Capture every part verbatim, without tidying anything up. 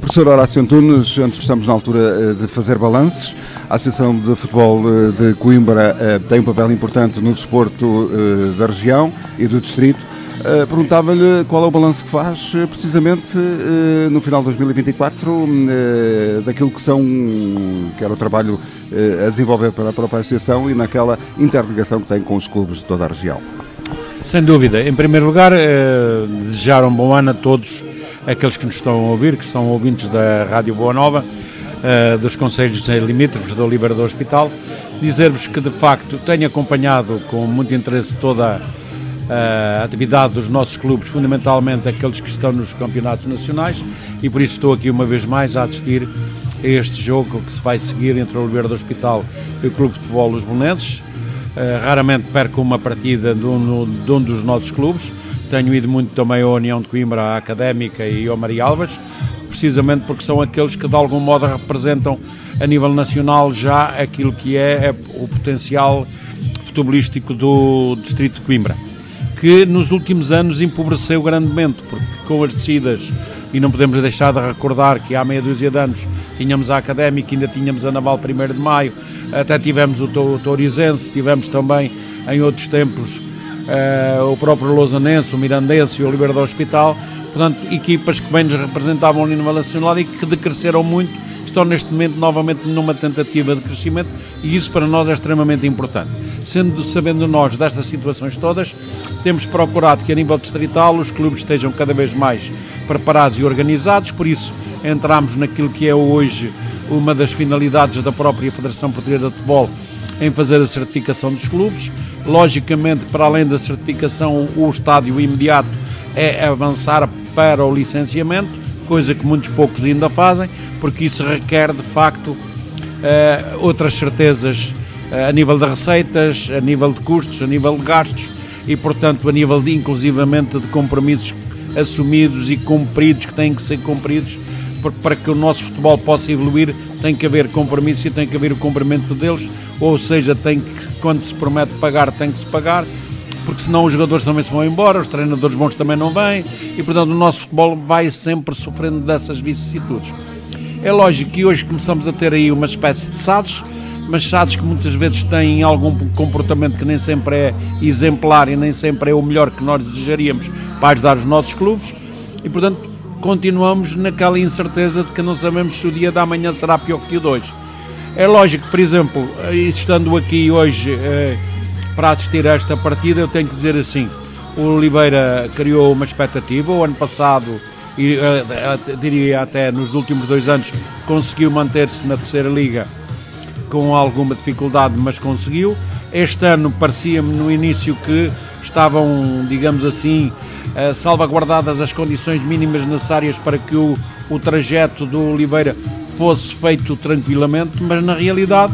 Professor Horácio Antunes, antes estamos na altura de fazer balanços. A Associação de Futebol de Coimbra tem um papel importante no desporto da região e do distrito. Perguntava-lhe qual é o balanço que faz, precisamente no final de dois mil e vinte e quatro, daquilo que são, que era o trabalho a desenvolver para a própria Associação e naquela interligação que tem com os clubes de toda a região. Sem dúvida. Em primeiro lugar, desejar um bom ano a todos aqueles que nos estão a ouvir, que são ouvintes da Rádio Boa Nova, uh, dos concelhos limítrofes da Oliveira do Hospital. Dizer-vos que, de facto, tenho acompanhado com muito interesse toda a atividade dos nossos clubes, fundamentalmente aqueles que estão nos campeonatos nacionais, e por isso estou aqui uma vez mais a assistir a este jogo que se vai seguir entre a Oliveira do Hospital e o Clube de Futebol Los Belenenses. Uh, raramente perco uma partida de um, de um dos nossos clubes. Tenho ido muito também à União de Coimbra, à Académica e ao Maria Alves, precisamente porque são aqueles que de algum modo representam a nível nacional já aquilo que é o potencial futebolístico do distrito de Coimbra, que nos últimos anos empobreceu grandemente, porque com as descidas, e não podemos deixar de recordar que há meia dúzia de anos tínhamos a Académica, ainda tínhamos a Naval primeiro de Maio, até tivemos o Tourizense, tivemos também em outros tempos Uh, o próprio Lausanense, o Mirandense e o Oliveira do Hospital, portanto, equipas que bem nos representavam a nível nacional e que decresceram muito, estão neste momento novamente numa tentativa de crescimento, e isso para nós é extremamente importante. Sendo, sabendo nós destas situações todas, temos procurado que a nível distrital os clubes estejam cada vez mais preparados e organizados, por isso entramos naquilo que é hoje uma das finalidades da própria Federação Portuguesa de Futebol, em fazer a certificação dos clubes. Logicamente, para além da certificação, o estádio imediato é avançar para o licenciamento, coisa que muitos poucos ainda fazem, porque isso requer, de facto, uh, outras certezas uh, a nível de receitas, a nível de custos, a nível de gastos e, portanto, a nível de, inclusivamente, de compromissos assumidos e cumpridos, que têm que ser cumpridos, porque para que o nosso futebol possa evoluir tem que haver compromisso e tem que haver o cumprimento deles, ou seja, tem que, quando se promete pagar, tem que se pagar, porque senão os jogadores também se vão embora, os treinadores bons também não vêm, e portanto o nosso futebol vai sempre sofrendo dessas vicissitudes. É lógico que hoje começamos a ter aí uma espécie de S A Ds, mas S A Ds que muitas vezes têm algum comportamento que nem sempre é exemplar e nem sempre é o melhor que nós desejaríamos para ajudar os nossos clubes, e portanto continuamos naquela incerteza de que não sabemos se o dia da manhã será pior que o de hoje. É lógico que, por exemplo, estando aqui hoje eh, para assistir a esta partida, eu tenho que dizer assim, o Oliveira criou uma expectativa, o ano passado, e eh, diria até nos últimos dois anos, conseguiu manter-se na terceira liga com alguma dificuldade, mas conseguiu. Este ano parecia-me no início que estavam, digamos assim, Uh, salvaguardadas as condições mínimas necessárias para que o, o trajeto do Oliveira fosse feito tranquilamente, mas na realidade,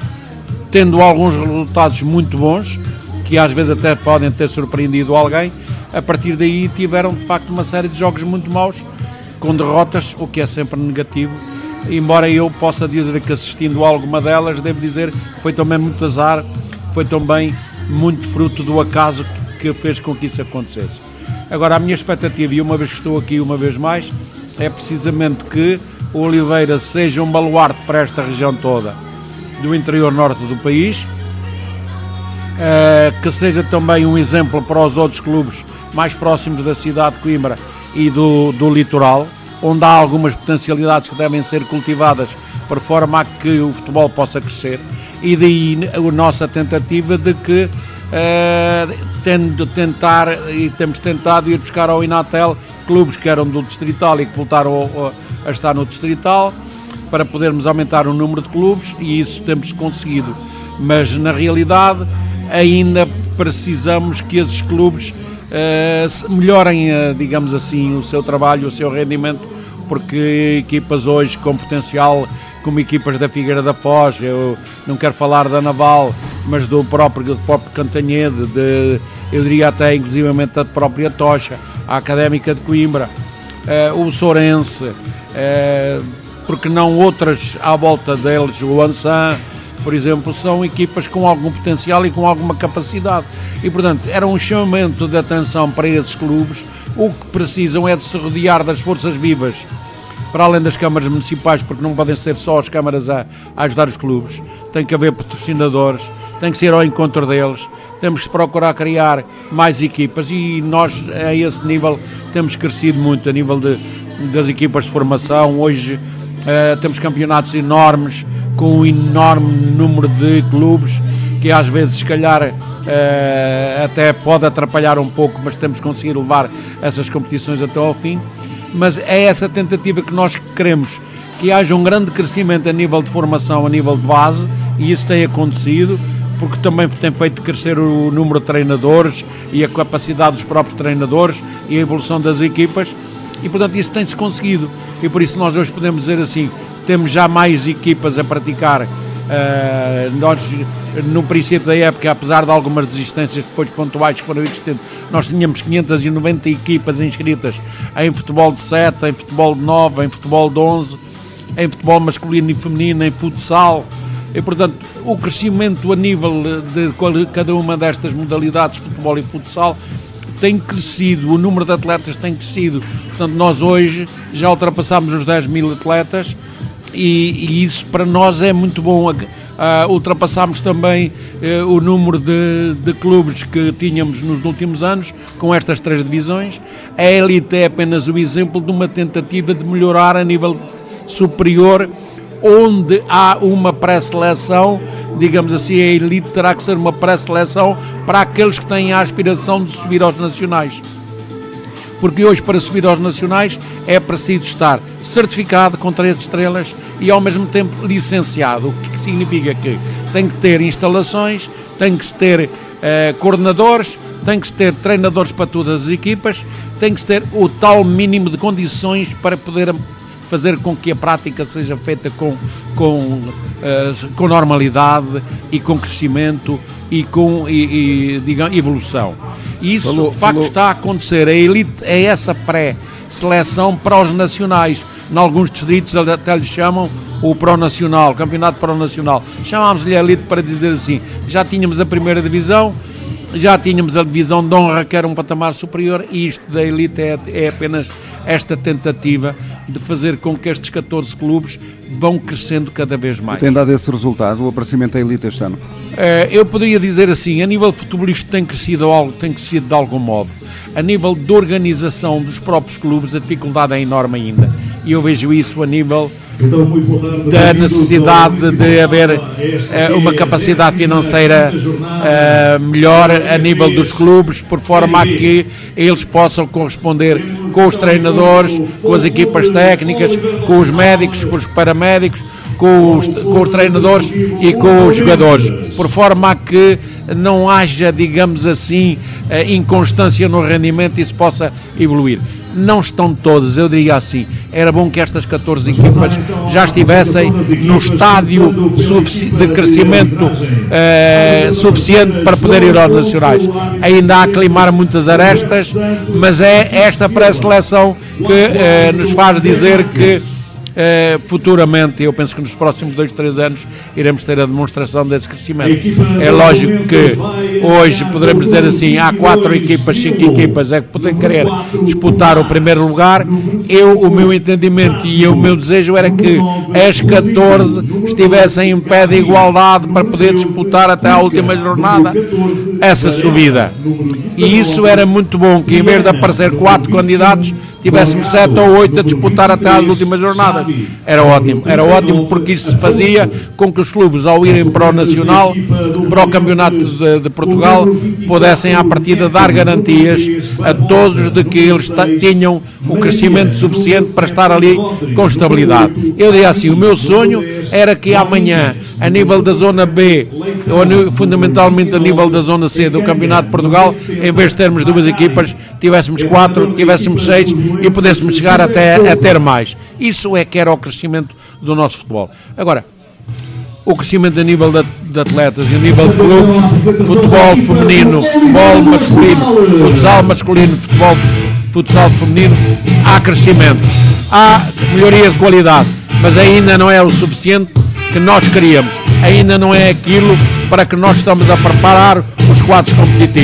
tendo alguns resultados muito bons, que às vezes até podem ter surpreendido alguém, a partir daí tiveram de facto uma série de jogos muito maus, com derrotas, o que é sempre negativo, embora eu possa dizer que assistindo a alguma delas, devo dizer que foi também muito azar, foi também muito fruto do acaso que, que fez com que isso acontecesse. Agora, a minha expectativa, e uma vez que estou aqui uma vez mais, é precisamente que o Oliveira seja um baluarte para esta região toda do interior norte do país, que seja também um exemplo para os outros clubes mais próximos da cidade de Coimbra e do, do litoral, onde há algumas potencialidades que devem ser cultivadas para forma a que o futebol possa crescer, e daí a nossa tentativa de que Uh, tendo tentar, e temos tentado ir buscar ao Inatel clubes que eram do Distrital e que voltaram a, a estar no Distrital, para podermos aumentar o número de clubes, e isso temos conseguido, mas na realidade ainda precisamos que esses clubes uh, melhorem, uh, digamos assim, o seu trabalho, o seu rendimento, porque equipas hoje com potencial, como equipas da Figueira da Foz, eu não quero falar da Naval, mas do próprio, do próprio Cantanhede, de, eu diria até inclusivamente da própria Tocha, a Académica de Coimbra, uh, o Sourense, uh, porque não outras à volta deles, o Ansan, por exemplo, são equipas com algum potencial e com alguma capacidade, e portanto era um chamamento de atenção para esses clubes. O que precisam é de se rodear das forças vivas para além das câmaras municipais, porque não podem ser só as câmaras a, a ajudar os clubes, tem que haver patrocinadores, tem que ser ao encontro deles, temos que procurar criar mais equipas e nós a esse nível temos crescido muito, a nível de, das equipas de formação. Hoje uh, temos campeonatos enormes, com um enorme número de clubes, que às vezes se calhar uh, até pode atrapalhar um pouco, mas temos que conseguir levar essas competições até ao fim. Mas é essa tentativa que nós queremos, que haja um grande crescimento a nível de formação, a nível de base, e isso tem acontecido, porque também tem feito crescer o número de treinadores e a capacidade dos próprios treinadores e a evolução das equipas, e portanto isso tem-se conseguido, e por isso nós hoje podemos dizer assim, temos já mais equipas a praticar. Uh, nós, no princípio da época, apesar de algumas desistências depois pontuais que foram existentes, nós tínhamos quinhentas e noventa equipas inscritas em futebol de sete, em futebol de nove, em futebol de onze, em futebol masculino e feminino, em futsal, e portanto o crescimento a nível de cada uma destas modalidades, futebol e futsal, tem crescido, o número de atletas tem crescido. Portanto, nós hoje já ultrapassámos os dez mil atletas, e, e isso para nós é muito bom. Uh, ultrapassámos também uh, o número de, de clubes que tínhamos nos últimos anos, com estas três divisões. A elite é apenas o exemplo de uma tentativa de melhorar a nível superior, onde há uma pré-seleção, digamos assim, a elite terá que ser uma pré-seleção para aqueles que têm a aspiração de subir aos nacionais. Porque hoje, para subir aos nacionais, é preciso estar certificado com três estrelas e ao mesmo tempo licenciado, o que significa que tem que ter instalações, tem que se ter uh, coordenadores, tem que se ter treinadores para todas as equipas, tem que se ter o tal mínimo de condições para poder fazer com que a prática seja feita com, com, uh, com normalidade e com crescimento e com e, e, digamos, evolução. E isso, falou, de facto, falou. Está a acontecer. A elite é essa pré-seleção para os nacionais. Em alguns distritos até lhe chamam o Pro-Nacional, o Campeonato Pro-Nacional. Chamámos-lhe a elite para dizer assim, já tínhamos a primeira divisão, já tínhamos a divisão de honra, que era um patamar superior, e isto da elite é, é apenas esta tentativa de fazer com que estes catorze clubes vão crescendo cada vez mais. Tem dado esse resultado, o aparecimento da elite este ano? Uh, eu poderia dizer assim, a nível futebolístico tem crescido, tem crescido de algum modo. A nível de organização dos próprios clubes, a dificuldade é enorme ainda. E eu vejo isso a nível da necessidade de haver uh, uma capacidade financeira uh, melhor a nível dos clubes, por forma a que eles possam corresponder com os treinadores, com as equipas técnicas, com os médicos, com os paramédicos, com os, com os treinadores e com os jogadores, por forma a que não haja, digamos assim, inconstância no rendimento e se possa evoluir. Não estão todas, eu diria assim, era bom que estas catorze equipas já estivessem no estádio de crescimento eh, suficiente para poder ir aos nacionais. Ainda há que limar muitas arestas, mas é esta pré-seleção que eh, nos faz dizer que Uh, futuramente, eu penso que nos próximos dois, três anos iremos ter a demonstração desse crescimento. É lógico que hoje poderemos dizer assim, há quatro equipas, cinco equipas é que podem querer disputar o primeiro lugar. Eu, o meu entendimento e o meu desejo era que as catorze estivessem em pé de igualdade para poder disputar até à última jornada essa subida. E isso era muito bom, que em vez de aparecer quatro candidatos, tivéssemos sete ou oito a disputar até às últimas jornadas. Era ótimo, era ótimo porque isso fazia com que os clubes, ao irem para o Nacional, para o Campeonato de, de Portugal, pudessem à partida dar garantias a todos de que eles tinham o crescimento suficiente para estar ali com estabilidade. Eu diria assim, o meu sonho era que amanhã, a nível da zona B, ou fundamentalmente a nível da zona C do Campeonato de Portugal, em vez de termos duas equipas, tivéssemos quatro, tivéssemos seis e pudéssemos chegar até a ter mais. Isso é que era o crescimento do nosso futebol. Agora, o crescimento a nível de, de atletas e a nível de clubes, futebol feminino, futebol masculino, futsal masculino, futebol, futsal feminino, há crescimento, há melhoria de qualidade, mas ainda não é o suficiente que nós queríamos, ainda não é aquilo para que nós estamos a preparar os quadros competitivos.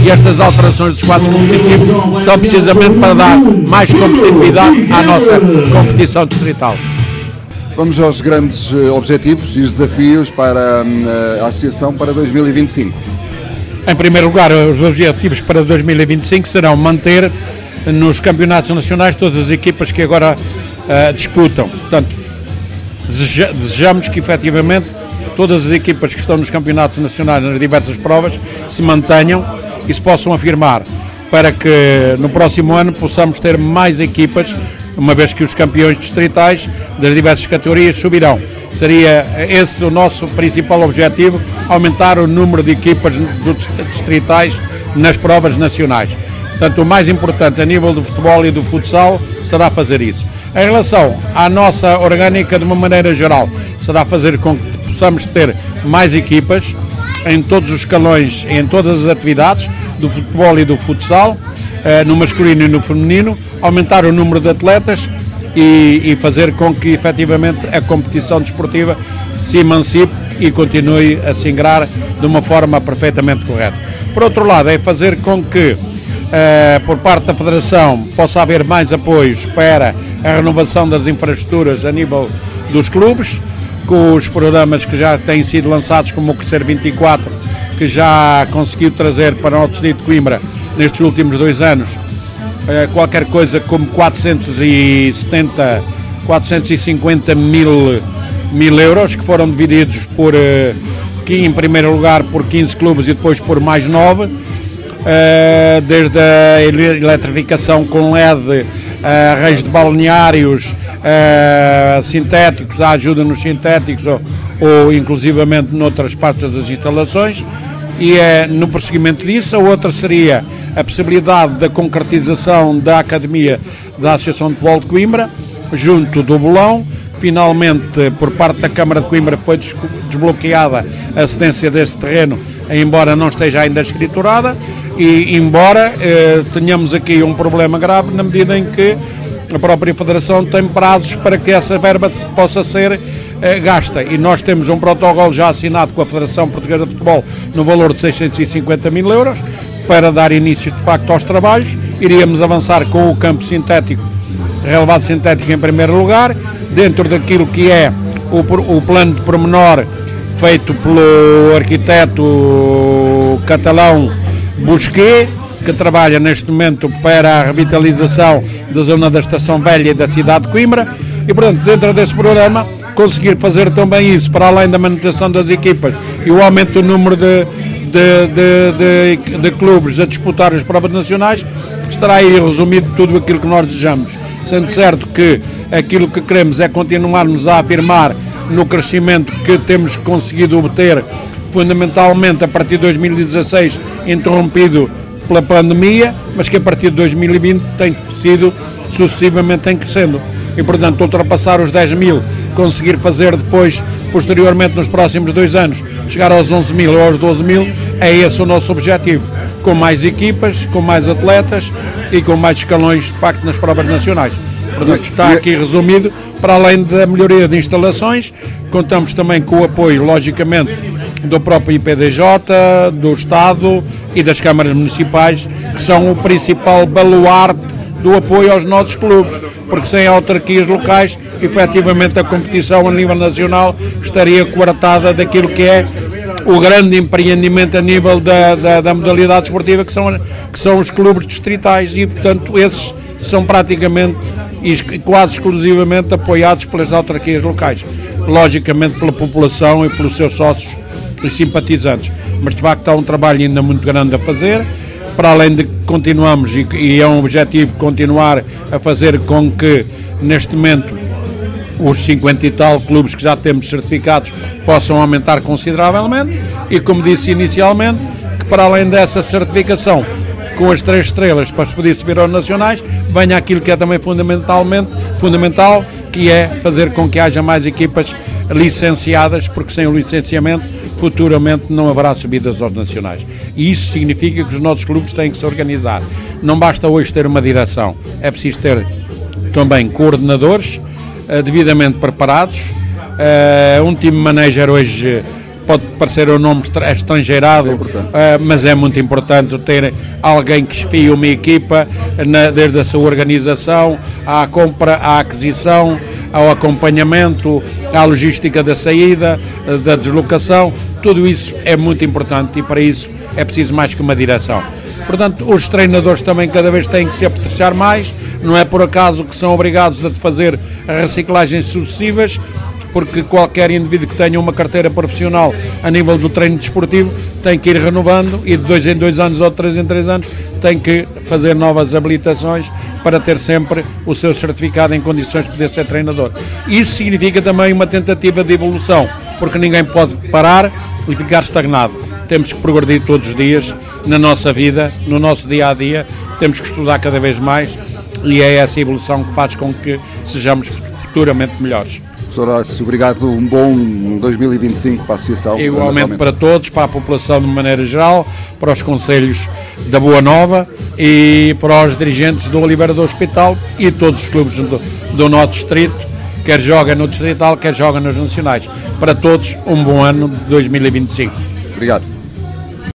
e estas alterações dos quadros competitivos são precisamente para dar mais competitividade à nossa competição distrital. Vamos aos grandes objetivos e os desafios para a Associação para dois mil e vinte e cinco. Em primeiro lugar, os objetivos para dois mil e vinte e cinco serão manter nos campeonatos nacionais todas as equipas que agora uh, disputam. Portanto, deseja, desejamos que efetivamente todas as equipas que estão nos campeonatos nacionais nas diversas provas se mantenham e se possam afirmar, para que no próximo ano possamos ter mais equipas, uma vez que os campeões distritais das diversas categorias subirão. Seria esse o nosso principal objetivo, aumentar o número de equipas distritais nas provas nacionais. Portanto, o mais importante a nível do futebol e do futsal será fazer isso. Em relação à nossa orgânica, de uma maneira geral, será fazer com que possamos ter mais equipas em todos os escalões, em todas as atividades do futebol e do futsal, no masculino e no feminino, aumentar o número de atletas e, e fazer com que efetivamente a competição desportiva se emancipe e continue a se ingrar de uma forma perfeitamente correta. Por outro lado, é fazer com que Uh, por parte da Federação possa haver mais apoios para a renovação das infraestruturas a nível dos clubes, com os programas que já têm sido lançados, como o Crescer vinte e quatro, que já conseguiu trazer para o distrito de Coimbra nestes últimos dois anos uh, qualquer coisa como quatrocentos e setenta, quatrocentos e cinquenta mil, mil euros, que foram divididos por, uh, que em primeiro lugar por quinze clubes e depois por mais nove. Uh, desde a eletrificação com L E D, uh, arranjo de balneários uh, sintéticos, a ajuda nos sintéticos ou, ou inclusivamente noutras partes das instalações, e uh, no prosseguimento disso a outra seria a possibilidade da concretização da Academia da Associação de Futebol de Coimbra junto do Bolão. Finalmente, por parte da Câmara de Coimbra, foi desbloqueada a cedência deste terreno, embora não esteja ainda escriturada, e embora eh, tenhamos aqui um problema grave na medida em que a própria Federação tem prazos para que essa verba possa ser eh, gasta, e nós temos um protocolo já assinado com a Federação Portuguesa de Futebol no valor de seiscentos e cinquenta mil euros para dar início de facto aos trabalhos. Iríamos avançar com o campo sintético, relevado sintético em primeiro lugar, dentro daquilo que é o, o plano de pormenor feito pelo arquiteto catalão Busquet, que trabalha neste momento para a revitalização da zona da Estação Velha e da cidade de Coimbra, e portanto dentro desse programa conseguir fazer também isso, para além da manutenção das equipas e o aumento do número de, de, de, de, de clubes a disputar as provas nacionais, estará aí resumido tudo aquilo que nós desejamos, sendo certo que aquilo que queremos é continuarmos a afirmar no crescimento que temos conseguido obter, fundamentalmente a partir de dois mil e dezasseis, interrompido pela pandemia, mas que a partir de dois mil e vinte tem sido sucessivamente em crescendo. E, portanto, ultrapassar os dez mil, conseguir fazer depois, posteriormente, nos próximos dois anos, chegar aos onze mil ou aos doze mil, é esse o nosso objetivo. Com mais equipas, com mais atletas e com mais escalões, de facto, nas provas nacionais. Portanto, está aqui resumido. Para além da melhoria de instalações, contamos também com o apoio, logicamente, do próprio I P D J, do Estado e das câmaras municipais, que são o principal baluarte do apoio aos nossos clubes, porque sem autarquias locais, efetivamente a competição a nível nacional estaria coartada daquilo que é o grande empreendimento a nível da, da, da modalidade esportiva, que são, que são os clubes distritais, e portanto esses são praticamente e quase exclusivamente apoiados pelas autarquias locais, logicamente pela população e pelos seus sócios e simpatizantes, mas de facto há um trabalho ainda muito grande a fazer, para além de que continuamos, e, e é um objetivo continuar a fazer com que neste momento os cinquenta e tal clubes que já temos certificados possam aumentar consideravelmente, e como disse inicialmente, que para além dessa certificação com as três estrelas para se poder subir aos nacionais, venha aquilo que é também fundamentalmente fundamental, que é fazer com que haja mais equipas licenciadas, porque sem o licenciamento futuramente não haverá subidas aos nacionais. E isso significa que os nossos clubes têm que se organizar. Não basta hoje ter uma direção, é preciso ter também coordenadores uh, devidamente preparados, uh, um time manager hoje pode parecer um nome estrangeirado, é uh, mas é muito importante ter alguém que esfie uma equipa, na, desde a sua organização, à compra, à aquisição, ao acompanhamento, à logística da saída, da deslocação. Tudo isso é muito importante e para isso é preciso mais que uma direção. Portanto, os treinadores também cada vez têm que se apetrechar mais, não é por acaso que são obrigados a fazer reciclagens sucessivas, porque qualquer indivíduo que tenha uma carteira profissional a nível do treino desportivo tem que ir renovando e de dois em dois anos ou de três em três anos tem que fazer novas habilitações para ter sempre o seu certificado em condições de poder ser treinador. Isso significa também uma tentativa de evolução, porque ninguém pode parar e ficar estagnado. Temos que progredir todos os dias na nossa vida, no nosso dia-a-dia, temos que estudar cada vez mais e é essa evolução que faz com que sejamos futuramente melhores. Professor Horácio, obrigado, um bom dois mil e vinte e cinco para a Associação. Igualmente para todos, para a população de maneira geral, para os concelhos da Boa Nova e para os dirigentes do Oliveira do Hospital e todos os clubes do, do nosso distrito, quer joga no distrital, quer joga nos nacionais. Para todos, um bom ano de dois mil e vinte e cinco. Obrigado.